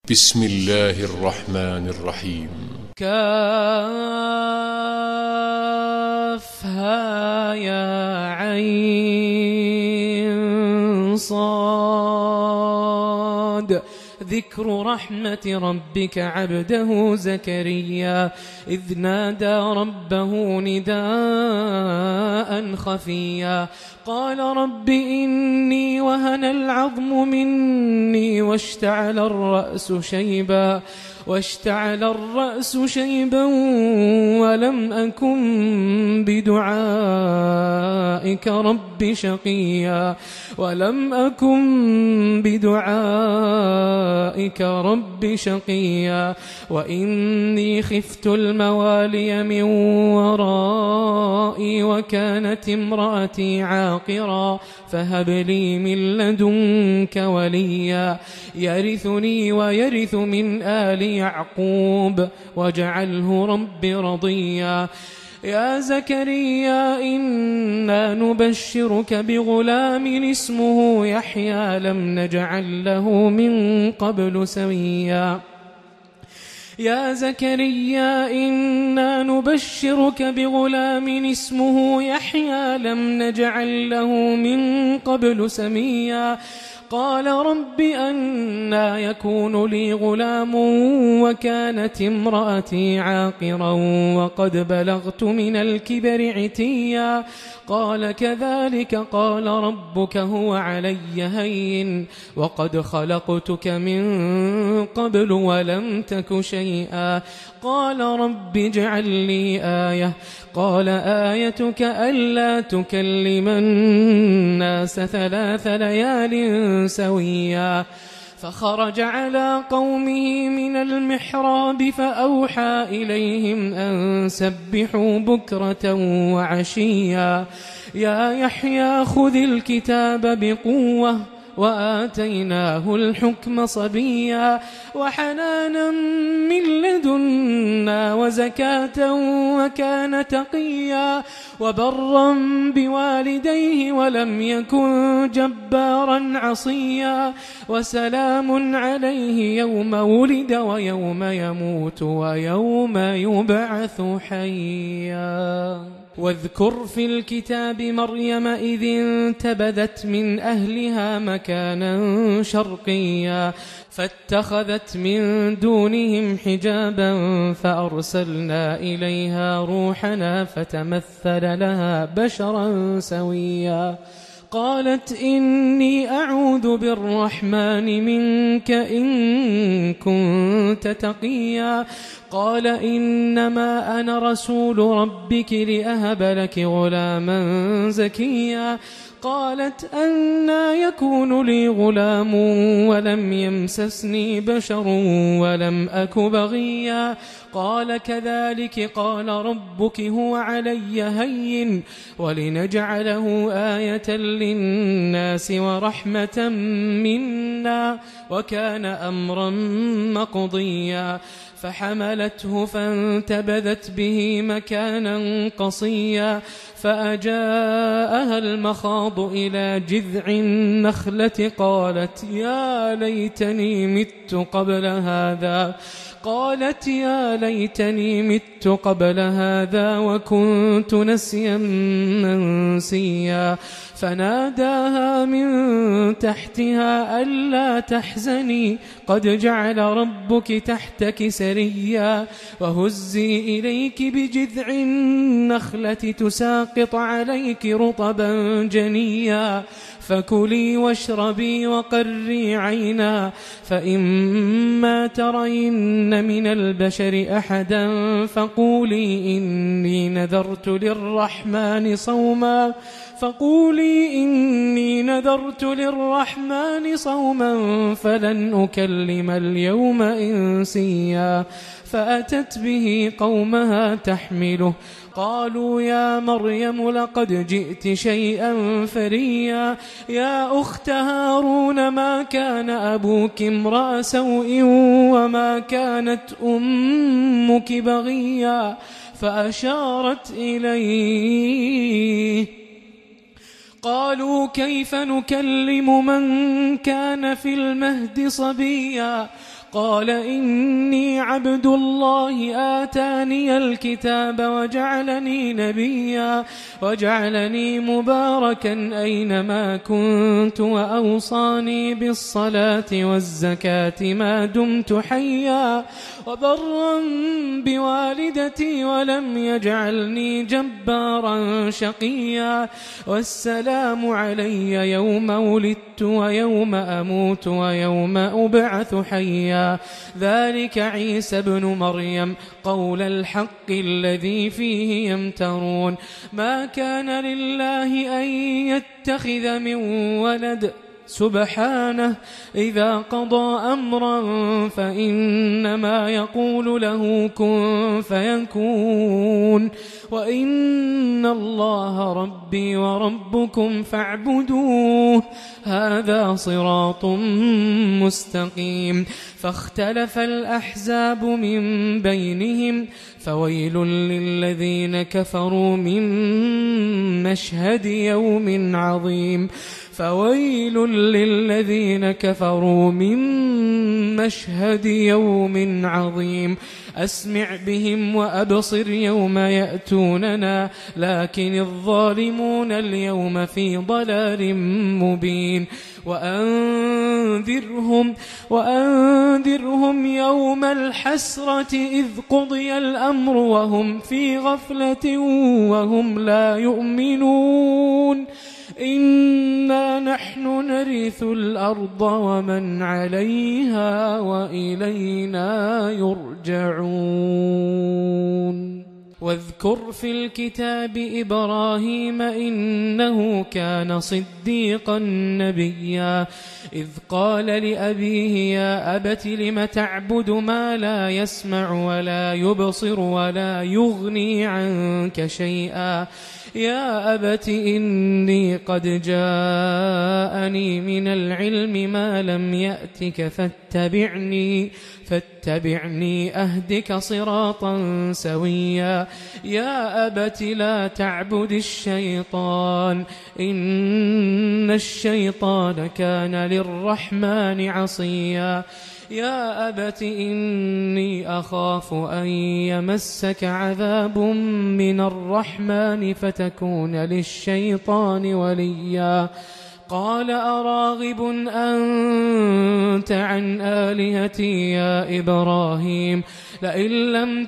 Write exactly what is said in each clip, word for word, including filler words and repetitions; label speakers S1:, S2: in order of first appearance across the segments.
S1: بسم الله الرحمن الرحيم.
S2: كافها يا عين صاد. ذكر رحمة ربك عبده زكريا إذ نادى ربه نداء خفيا قال رب إني وهن العظم مني واشتعل الرأس شيبا واشتعل الرأس شيبا ولم أكن بدعائك رب شقيا ولم أكن بدعائك رب شقيا وإني خفت الموالي من ورائي وكانت امرأتي عاقرا فهب لي من لدنك وليا يرثني ويرث من آل يعقوب واجعله رب رضيا يا زكريا إنا نبشرك بغلام اسمه يحيى لم نجعل له من قبل سميا يا زكريا إنا نبشرك بغلام اسمه يحيى لم نجعل له من قبل سميا قال رب أنى يكون لي غلام وكانت امرأتي عاقرا وقد بلغت من الكبر عتيا قال كذلك قال ربك هو علي هين وقد خلقتك من قبل ولم تك شيئا قال رب اجعل لي آية قال آيتك ألا تكلم الناس ثلاث ليال سويا فخرج على قومه من المحراب فأوحى إليهم أن سبحوا بكرة وعشيا يا يحيى خذ الكتاب بقوة وآتيناه الحكم صبيا وحنانا من لدنا وزكاة وكان تقيا وبرا بوالديه ولم يكن جبارا عصيا وسلام عليه يوم ولد ويوم يموت ويوم يبعث حيا واذكر في الكتاب مريم إذ انتبذت من أهلها مكانا شرقيا فاتخذت من دونهم حجابا فأرسلنا إليها روحنا فتمثل لها بشرا سويا قالت إني أعوذ بالرحمن منك إن كنت تقيا قال إنما أنا رسول ربك لأهب لك غلاما زكيا قالت أنى يكون لي غلام ولم يمسسني بشر ولم أك بغيا قال كذلك قال ربك هو علي هين ولنجعله آية للناس ورحمة منا وكان أمرا مقضيا فحملته فانتبذت به مكانا قصيا فأجاءها المخاض إلى جذع النخلة قالت يا ليتني مت قبل هذا قالت يا ليتني مت قبل هذا وكنت نسيا منسيا فناداها من تحتها ألا تحزني قد جعل ربك تحتك سريا وهزي إليك بجذع النخلة تساقط عليك رطبا جنيا فكلي واشربي وقري عينا فإما ترين من البشر أحدا فقولي إني نذرت للرحمن صوما فقولي إني نذرت للرحمن صوما فلن أكلم اليوم إنسيا فأتت به قومها تحمله قالوا يا مريم لقد جئت شيئا فريا يا أخت هارون ما كان أبوك امرأ سوء وما كانت أمك بغيا فأشارت إليه قالوا كيف نكلم من كان في المهد صبيا قال إني عبد الله آتاني الكتاب وجعلني نبيا وجعلني مباركا أينما كنت وأوصاني بالصلاة والزكاة ما دمت حيا وبرا بوالدتي ولم يجعلني جبارا شقيا والسلام علي يوم ولدت ويوم أموت ويوم أبعث حيا ذلك عيسى ابن مريم قول الحق الذي فيه يمترون ما كان لله أن يتخذ من ولد سبحانه إذا قضى أمرا فإنما يقول له كن فيكون وإن الله ربي وربكم فاعبدوه هذا صراط مستقيم فاختلف الأحزاب من بينهم فويل للذين كفروا من مشهد يوم عظيم فويل للذين كفروا من مشهد يوم عظيم أسمع بهم وأبصر يوم يأتوننا لكن الظالمون اليوم في ضلال مبين وأنذرهم وأنذرهم يوم الحسرة إذ قضي الأمر وهم في غفلة وهم لا يؤمنون إنا نحن نرث الأرض ومن عليها وإلينا يرجعون واذكر في الكتاب إبراهيم إنه كان صديقا نبيا إذ قال لأبيه يا أبت لم تعبد ما لا يسمع ولا يبصر ولا يغني عنك شيئا يا أبت إني قد جاءني من العلم ما لم يأتك فاتبعني فاتبعني أهدك صراطا سويا يا أبت لا تعبد الشيطان إن الشيطان كان للرحمن عصيا يا أبت إني أخاف أن يمسك عذاب من الرحمن فتكون للشيطان وليا قال أراغب أنت عن آلهتي يا إبراهيم لئن لم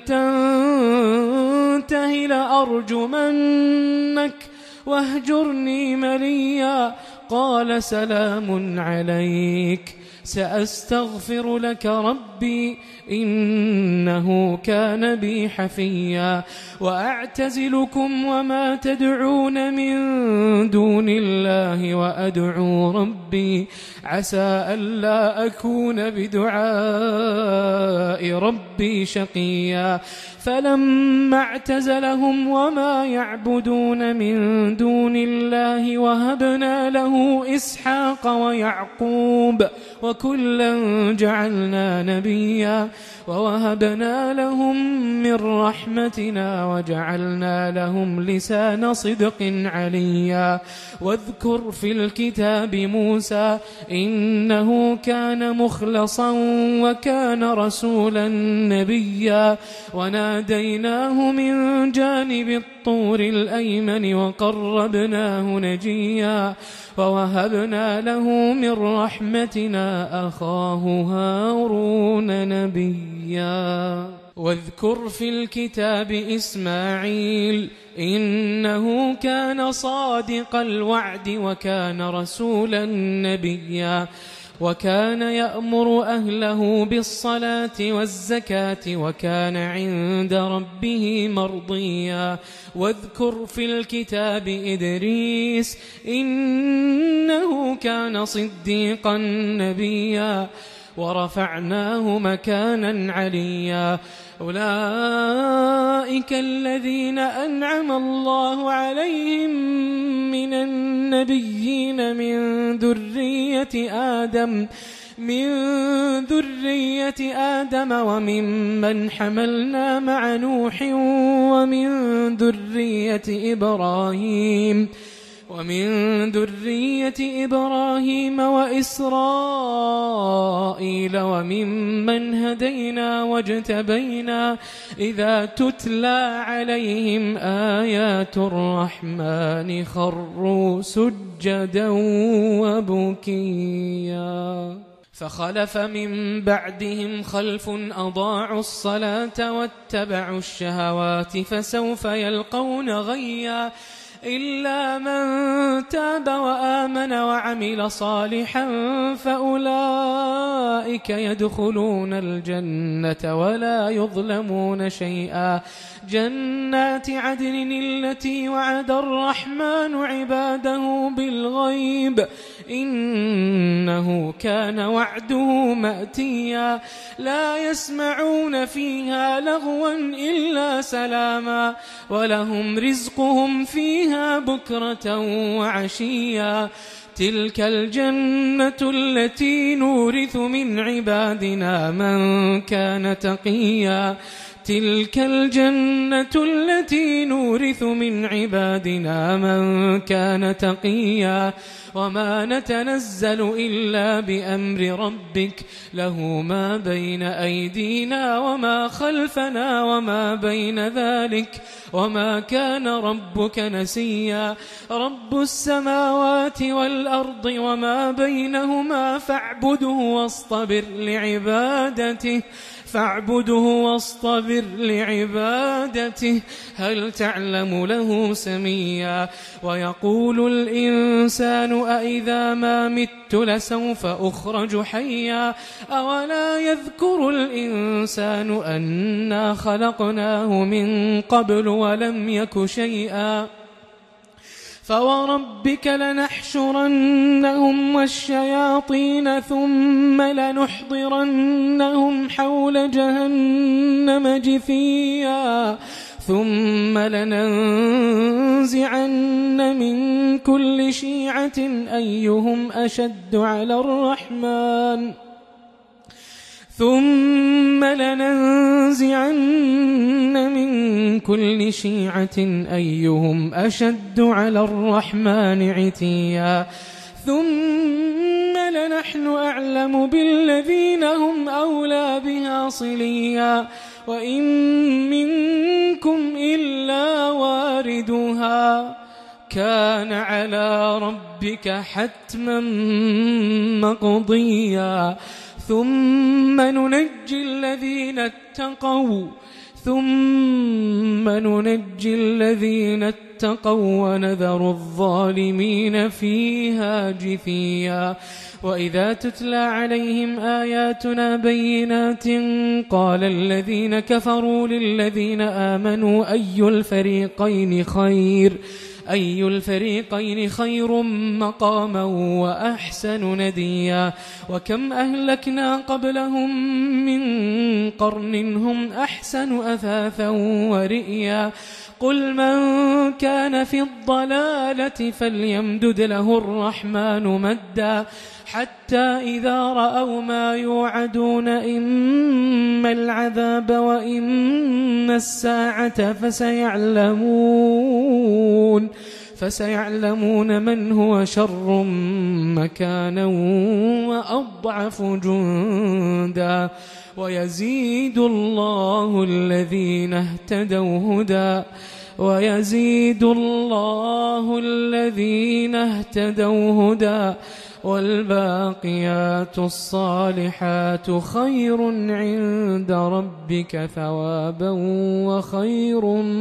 S2: تنته لأرجمنك واهجرني مليا قال سلام عليك سأستغفر لك ربي إنه كان بي حفيا وأعتزلكم وما تدعون من دون الله وأدعو ربي عسى ألا أكون بدعاء ربي شقيا فلما اعتزلهم وما يعبدون من دون الله وهبنا له إسحاق ويعقوب وكلا جعلنا نبيا ووهبنا لهم من رحمتنا وجعلنا لهم لسان صدق عليا واذكر في الكتاب موسى إنه كان مخلصا وكان رسولا نبيا وناديناه من جانب الطور الأيمن وقربناه نجيا ووهبنا له من رحمتنا أخاه هارون نبيا واذكر في الكتاب إسماعيل إنه كان صادق الوعد وكان رسولا نبيا وكان يأمر أهله بالصلاة والزكاة وكان عند ربه مرضيا واذكر في الكتاب إدريس إنه كان صديقا نبيا ورفعناه مكانا عليا أولئك الذين أنعم الله عليهم من النبيين من ذرية آدم من ذرية آدم وممن حملنا مع نوح ومن ذرية إبراهيم ومن ذرية إبراهيم وإسرائيل وممن هدينا واجتبينا إذا تتلى عليهم آيات الرحمن خروا سجدا وبكيا فخلف من بعدهم خلف أضاعوا الصلاة واتبعوا الشهوات فسوف يلقون غيا إلا من تاب وآمن وعمل صالحا فأولئك يدخلون الجنة ولا يظلمون شيئا جنات عدن التي وعد الرحمن عباده بالغيب إنه كان وعده مأتيا لا يسمعون فيها لغوا إلا سلاما ولهم رزقهم فيها بكرة وعشيا تلك الجنة التي نورث من عبادنا من كان تقيا تلك الجنة التي نورث من عبادنا من كان تقيا وما نتنزل إلا بأمر ربك له ما بين أيدينا وما خلفنا وما بين ذلك وما كان ربك نسيا رب السماوات والأرض وما بينهما فاعبده واصطبر لعبادته فاعبده واصطبر لعبادته هل تعلم له سميا ويقول الإنسان أإذا ما مت لسوف أخرج حيا أولا يذكر الإنسان أنا خلقناه من قبل ولم يك شيئا فوربك لنحشرنهم والشياطين ثم لنحضرنهم حول جهنم جثيا ثم لننزعن من كل شيعة أيهم أشد على الرحمن ثم لننزعن من كل شيعة أيهم أشد على الرحمن عتيا ثم لنحن أعلم بالذين هم أولى بها صليا وإن منكم إلا واردها كان على ربك حتما مقضيا ثم ننجي الذين اتقوا ثم ننجي الذين اتقوا ونذر الظالمين فيها جثيا وإذا تتلى عليهم آياتنا بينات قال الذين كفروا للذين آمنوا أي الفريقين خير أي الفريقين خير مقاما وأحسن نديا وكم أهلكنا قبلهم من قرن هم أحسن أثاثا ورئيا قل من كان في الضلالة فليمدد له الرحمن مدا حتى إذا رأوا ما يوعدون إما العذاب وإما الساعة فسيعلمون فسيعلمون من هو شر مكانا وأضعف جندا ويزيد الله الذين اهتدوا هدى ويزيد الله الذين اهتدوا هدى والباقيات الصالحات خير عند ربك ثوابا وخير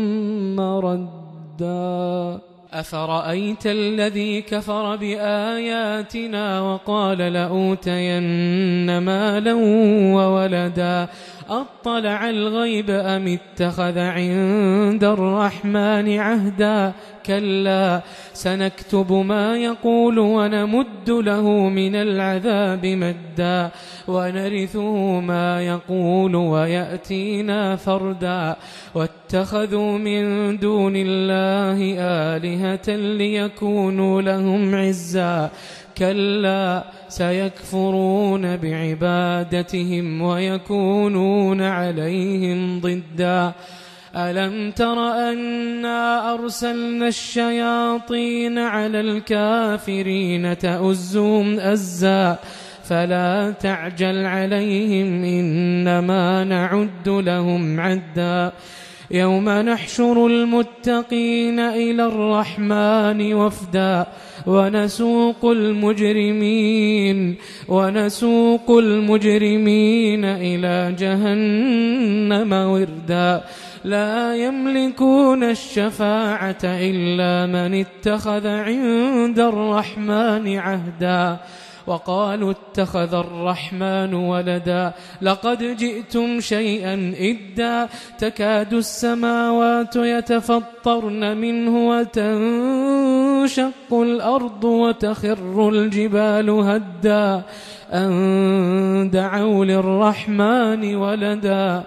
S2: مردا أفرأيت الذي كفر بآياتنا وقال لأوتين مالا وولدا أطلع الغيب أم اتخذ عند الرحمن عهدا كلا سنكتب ما يقول ونمد له من العذاب مدا ونرثه ما يقول ويأتينا فردا واتخذوا من دون الله آلهة ليكونوا لهم عزا كلا سيكفرون بعبادتهم ويكونون عليهم ضدا ألم تر أنا أرسلنا الشياطين على الكافرين تؤزهم أزا فلا تعجل عليهم إنما نعد لهم عدا يوم نحشر المتقين إلى الرحمن وفدا ونسوق المجرمين ونسوق المجرمين إلى جهنم وردا لا يملكون الشفاعة إلا من اتخذ عند الرحمن عهدا وقالوا اتخذ الرحمن ولدا لقد جئتم شيئا إدا تكاد السماوات يتفطرن منه وتنشق الأرض وتخر الجبال هدا أن دعوا للرحمن ولدا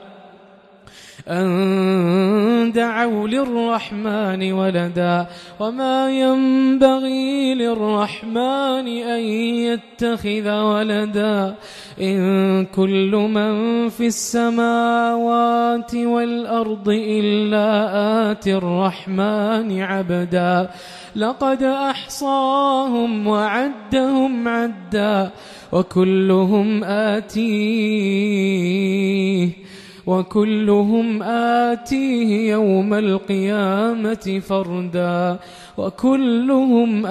S2: أن دعوا للرحمن ولدا وما ينبغي للرحمن أن يتخذ ولدا إن كل من في السماوات والأرض إلا آتي الرحمن عبدا لقد أحصاهم وعدهم عدا وكلهم آتيه وكلهم آتيه يوم القيامة فردا وكلهم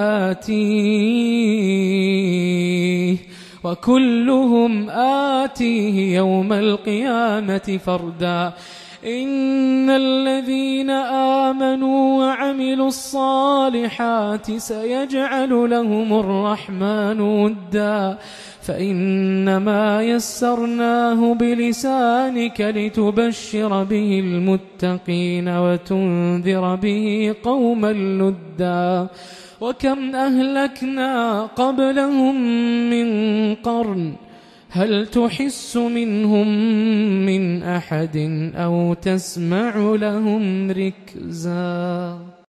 S2: آتيه وكلهم آتيه يوم القيامة فردا إن الذين آمنوا وعملوا الصالحات سيجعل لهم الرحمن ودا فإنما يسرناه بلسانك لتبشر به المتقين وتنذر به قوما لدا وكم أهلكنا قبلهم من قرن هل تحس منهم من أحد أو تسمع لهم ركزا.